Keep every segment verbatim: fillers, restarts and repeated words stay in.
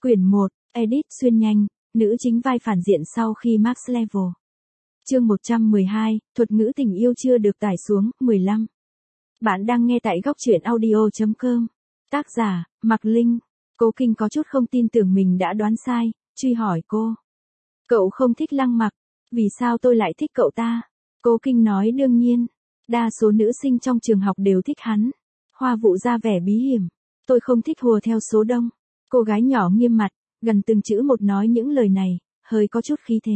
Quyển một, Edit xuyên nhanh, nữ chính vai phản diện sau khi Max Level. Chương một trăm mười hai, thuật ngữ tình yêu chưa được tải xuống, mười lăm. Bạn đang nghe tại góc truyện audio chấm com. Tác giả, Mạc Linh. Cố Kinh có chút không tin tưởng mình đã đoán sai, truy hỏi cô. Cậu không thích Lăng Mặc, vì sao tôi lại thích cậu ta? Cố Kinh nói đương nhiên, đa số nữ sinh trong trường học đều thích hắn. Hoa Vụ ra vẻ bí hiểm, tôi không thích hùa theo số đông. Cô gái nhỏ nghiêm mặt, gần từng chữ một nói những lời này, hơi có chút khí thế.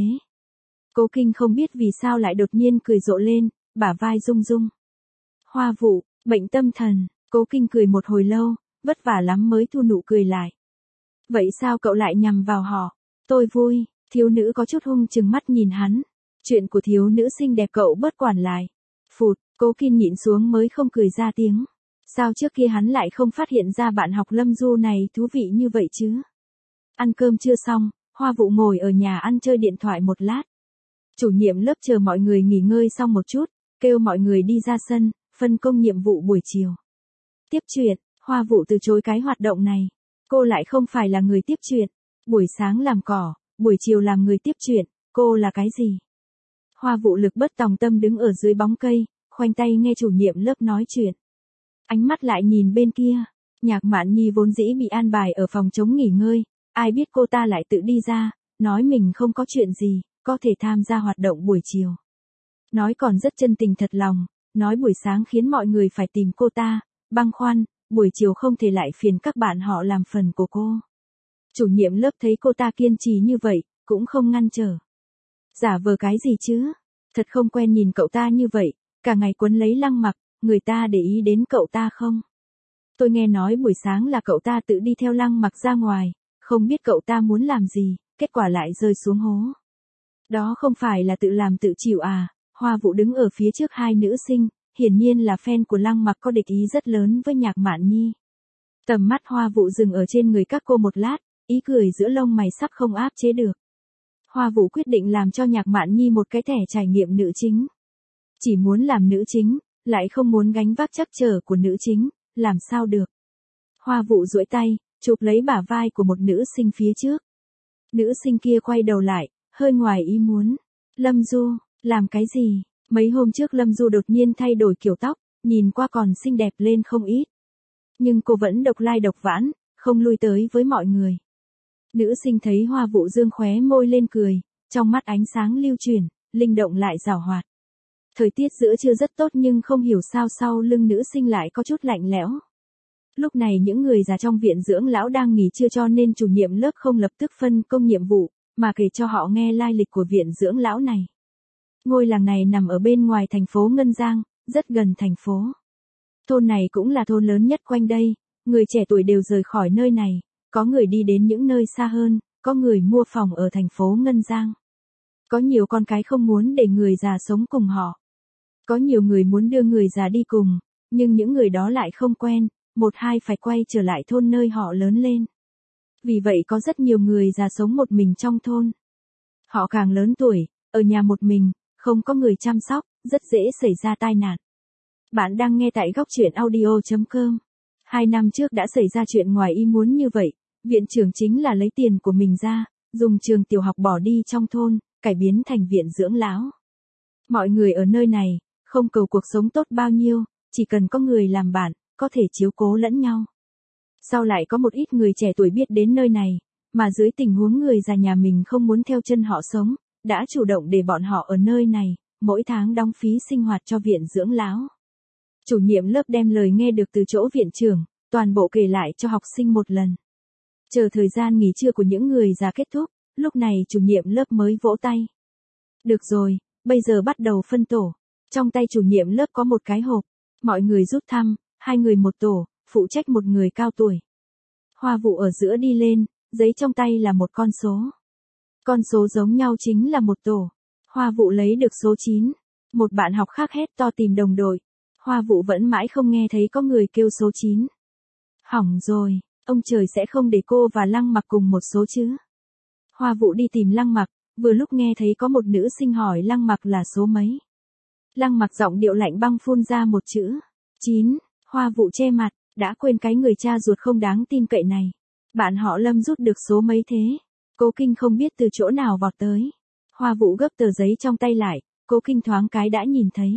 Cố Kinh không biết vì sao lại đột nhiên cười rộ lên, bả vai rung rung. Hoa Vụ, bệnh tâm thần. Cố Kinh cười một hồi lâu, vất vả lắm mới thu nụ cười lại. Vậy sao cậu lại nhằm vào họ? Tôi vui. Thiếu nữ có chút hung chừng mắt nhìn hắn. Chuyện của thiếu nữ xinh đẹp cậu bớt quản lại. Phụt, Cố Kinh nhịn xuống mới không cười ra tiếng. Sao trước kia hắn lại không phát hiện ra bạn học Lâm Du này thú vị như vậy chứ? Ăn cơm chưa xong, Hoa Vụ ngồi ở nhà ăn chơi điện thoại một lát. Chủ nhiệm lớp chờ mọi người nghỉ ngơi xong một chút, kêu mọi người đi ra sân, phân công nhiệm vụ buổi chiều. Tiếp chuyện, Hoa Vụ từ chối cái hoạt động này. Cô lại không phải là người tiếp chuyện. Buổi sáng làm cỏ, buổi chiều làm người tiếp chuyện, cô là cái gì? Hoa Vụ lực bất tòng tâm đứng ở dưới bóng cây, khoanh tay nghe chủ nhiệm lớp nói chuyện. Ánh mắt lại nhìn bên kia, Nhạc Mạn Nhi vốn dĩ bị an bài ở phòng trống nghỉ ngơi, ai biết cô ta lại tự đi ra, nói mình không có chuyện gì, có thể tham gia hoạt động buổi chiều. Nói còn rất chân tình thật lòng, nói buổi sáng khiến mọi người phải tìm cô ta, băn khoăn, buổi chiều không thể lại phiền các bạn họ làm phần của cô. Chủ nhiệm lớp thấy cô ta kiên trì như vậy, cũng không ngăn trở. Giả vờ cái gì chứ? Thật không quen nhìn cậu ta như vậy, cả ngày quấn lấy Lăng Mặc, người ta để ý đến cậu ta không? Tôi nghe nói buổi sáng là cậu ta tự đi theo Lăng Mặc ra ngoài, không biết cậu ta muốn làm gì, kết quả lại rơi xuống hố. Đó không phải là tự làm tự chịu à? Hoa Vụ đứng ở phía trước hai nữ sinh, hiển nhiên là fan của Lăng Mặc có địch ý rất lớn với Nhạc Mạn Nhi. Tầm mắt Hoa Vụ dừng ở trên người các cô một lát, ý cười giữa lông mày sắp không áp chế được. Hoa Vụ quyết định làm cho Nhạc Mạn Nhi một cái thẻ trải nghiệm nữ chính. Chỉ muốn làm nữ chính, lại không muốn gánh vác trắc trở của nữ chính, làm sao được. Hoa Vụ duỗi tay, chụp lấy bả vai của một nữ sinh phía trước. Nữ sinh kia quay đầu lại, hơi ngoài ý muốn. Lâm Du, làm cái gì? Mấy hôm trước Lâm Du đột nhiên thay đổi kiểu tóc, nhìn qua còn xinh đẹp lên không ít. Nhưng cô vẫn độc lai độc vãn, không lui tới với mọi người. Nữ sinh thấy Hoa Vụ dương khóe môi lên cười, trong mắt ánh sáng lưu chuyển, linh động lại giảo hoạt. Thời tiết giữa trưa rất tốt nhưng không hiểu sao sau lưng nữ sinh lại có chút lạnh lẽo. Lúc này những người già trong viện dưỡng lão đang nghỉ trưa cho nên chủ nhiệm lớp không lập tức phân công nhiệm vụ, mà kể cho họ nghe lai lịch của viện dưỡng lão này. Ngôi làng này nằm ở bên ngoài thành phố Ngân Giang, rất gần thành phố. Thôn này cũng là thôn lớn nhất quanh đây, người trẻ tuổi đều rời khỏi nơi này, có người đi đến những nơi xa hơn, có người mua phòng ở thành phố Ngân Giang. Có nhiều con cái không muốn để người già sống cùng họ. Có nhiều người muốn đưa người già đi cùng, nhưng những người đó lại không quen, một hai phải quay trở lại thôn nơi họ lớn lên. Vì vậy có rất nhiều người già sống một mình trong thôn. Họ càng lớn tuổi, ở nhà một mình, không có người chăm sóc, rất dễ xảy ra tai nạn. Bạn đang nghe tại góc truyện audio chấm com. Hai năm trước đã xảy ra chuyện ngoài ý muốn như vậy, viện trưởng chính là lấy tiền của mình ra, dùng trường tiểu học bỏ đi trong thôn, cải biến thành viện dưỡng lão. Mọi người ở nơi này, không cầu cuộc sống tốt bao nhiêu, chỉ cần có người làm bạn, có thể chiếu cố lẫn nhau. Sau lại có một ít người trẻ tuổi biết đến nơi này, mà dưới tình huống người già nhà mình không muốn theo chân họ sống, đã chủ động để bọn họ ở nơi này, mỗi tháng đóng phí sinh hoạt cho viện dưỡng lão. Chủ nhiệm lớp đem lời nghe được từ chỗ viện trưởng, toàn bộ kể lại cho học sinh một lần. Chờ thời gian nghỉ trưa của những người già kết thúc, lúc này chủ nhiệm lớp mới vỗ tay. Được rồi, bây giờ bắt đầu phân tổ. Trong tay chủ nhiệm lớp có một cái hộp. Mọi người rút thăm, hai người một tổ, phụ trách một người cao tuổi. Hoa Vụ ở giữa đi lên, giấy trong tay là một con số. Con số giống nhau chính là một tổ. Hoa Vụ lấy được số chín. Một bạn học khác hét to tìm đồng đội. Hoa Vụ vẫn mãi không nghe thấy có người kêu số chín. Hỏng rồi, ông trời sẽ không để cô và Lăng Mặc cùng một số chứ. Hoa Vụ đi tìm Lăng Mặc, vừa lúc nghe thấy có một nữ sinh hỏi Lăng Mặc là số mấy. Lăng Mặc giọng điệu lạnh băng phun ra một chữ. chín. Hoa Vụ che mặt, đã quên cái người cha ruột không đáng tin cậy này. Bạn họ Lâm rút được số mấy thế? Cố Kinh không biết từ chỗ nào vọt tới. Hoa Vũ gấp tờ giấy trong tay lại, Cố Kinh thoáng cái đã nhìn thấy.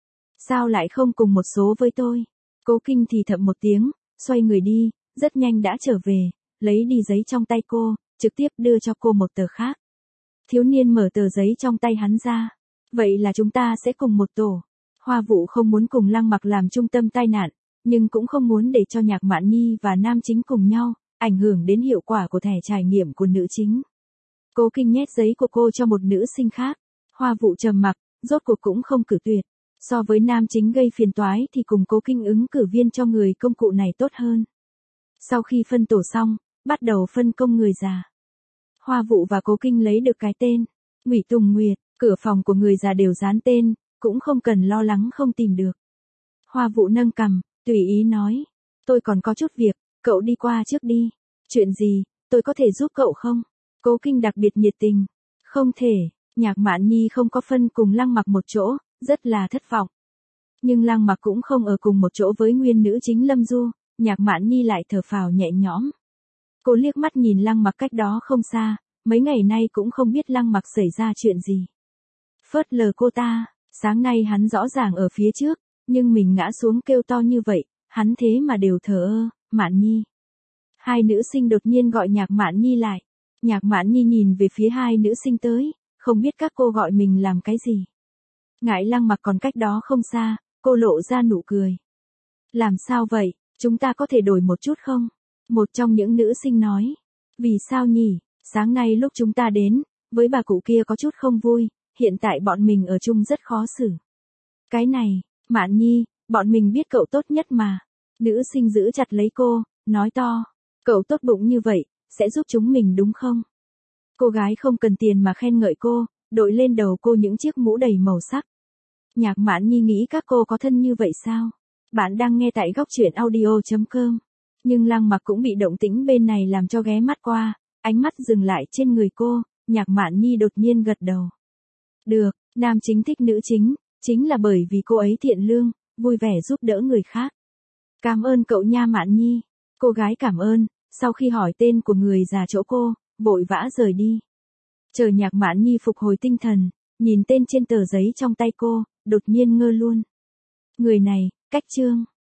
Sao lại không cùng một số với tôi? Cố Kinh thì thầm một tiếng, xoay người đi, rất nhanh đã trở về, lấy đi giấy trong tay cô, trực tiếp đưa cho cô một tờ khác. Thiếu niên mở tờ giấy trong tay hắn ra. Vậy là chúng ta sẽ cùng một tổ. Hoa Vũ không muốn cùng Lăng Mặc làm trung tâm tai nạn, nhưng cũng không muốn để cho Nhạc Mạn Nhi và nam chính cùng nhau, ảnh hưởng đến hiệu quả của thẻ trải nghiệm của nữ chính. Cố Kinh nhét giấy của cô cho một nữ sinh khác. Hoa Vũ trầm mặc, rốt cuộc cũng không cử tuyệt. So với nam chính gây phiền toái thì cùng Cố Kinh ứng cử viên cho người công cụ này tốt hơn. Sau khi phân tổ xong, bắt đầu phân công người già. Hoa Vũ và Cố Kinh lấy được cái tên Ngụy Tùng Nguyệt, cửa phòng của người già đều dán tên, cũng không cần lo lắng không tìm được. Hoa Vũ nâng cằm, tùy ý nói, tôi còn có chút việc, cậu đi qua trước đi. Chuyện gì, tôi có thể giúp cậu không? Cố Kinh đặc biệt nhiệt tình. Không thể, Nhạc Mạn Nhi không có phân cùng Lăng Mặc một chỗ, rất là thất vọng. Nhưng Lăng Mặc cũng không ở cùng một chỗ với nguyên nữ chính Lâm Du, Nhạc Mạn Nhi lại thở phào nhẹ nhõm. Cô liếc mắt nhìn Lăng Mặc cách đó không xa, mấy ngày nay cũng không biết Lăng Mặc xảy ra chuyện gì. Phớt lờ cô ta, sáng nay hắn rõ ràng ở phía trước, nhưng mình ngã xuống kêu to như vậy, hắn thế mà đều thờ ơ. Mạn Nhi. Hai nữ sinh đột nhiên gọi Nhạc Mạn Nhi lại. Nhạc Mạn Nhi nhìn về phía hai nữ sinh tới, không biết các cô gọi mình làm cái gì. Ngại Lăng Mặc còn cách đó không xa, cô lộ ra nụ cười. Làm sao vậy, chúng ta có thể đổi một chút không? Một trong những nữ sinh nói. Vì sao nhỉ, sáng nay lúc chúng ta đến, với bà cụ kia có chút không vui, hiện tại bọn mình ở chung rất khó xử. Cái này, Mạn Nhi, bọn mình biết cậu tốt nhất mà. Nữ sinh giữ chặt lấy cô, nói to. Cậu tốt bụng như vậy, sẽ giúp chúng mình đúng không? Cô gái không cần tiền mà khen ngợi cô, đội lên đầu cô những chiếc mũ đầy màu sắc. Nhạc Mạn Nhi nghĩ các cô có thân như vậy sao? Bạn đang nghe tại góc truyện audio chấm com. Nhưng Lăng Mặc cũng bị động tĩnh bên này làm cho ghé mắt qua, ánh mắt dừng lại trên người cô, Nhạc Mạn Nhi đột nhiên gật đầu. Được, nam chính thích nữ chính, chính là bởi vì cô ấy thiện lương, vui vẻ giúp đỡ người khác. Cảm ơn cậu nha Mạn Nhi. Cô gái cảm ơn, sau khi hỏi tên của người già chỗ cô, vội vã rời đi. Chờ Nhạc Mạn Nhi phục hồi tinh thần, nhìn tên trên tờ giấy trong tay cô, đột nhiên ngơ luôn. Người này, Cách Trương.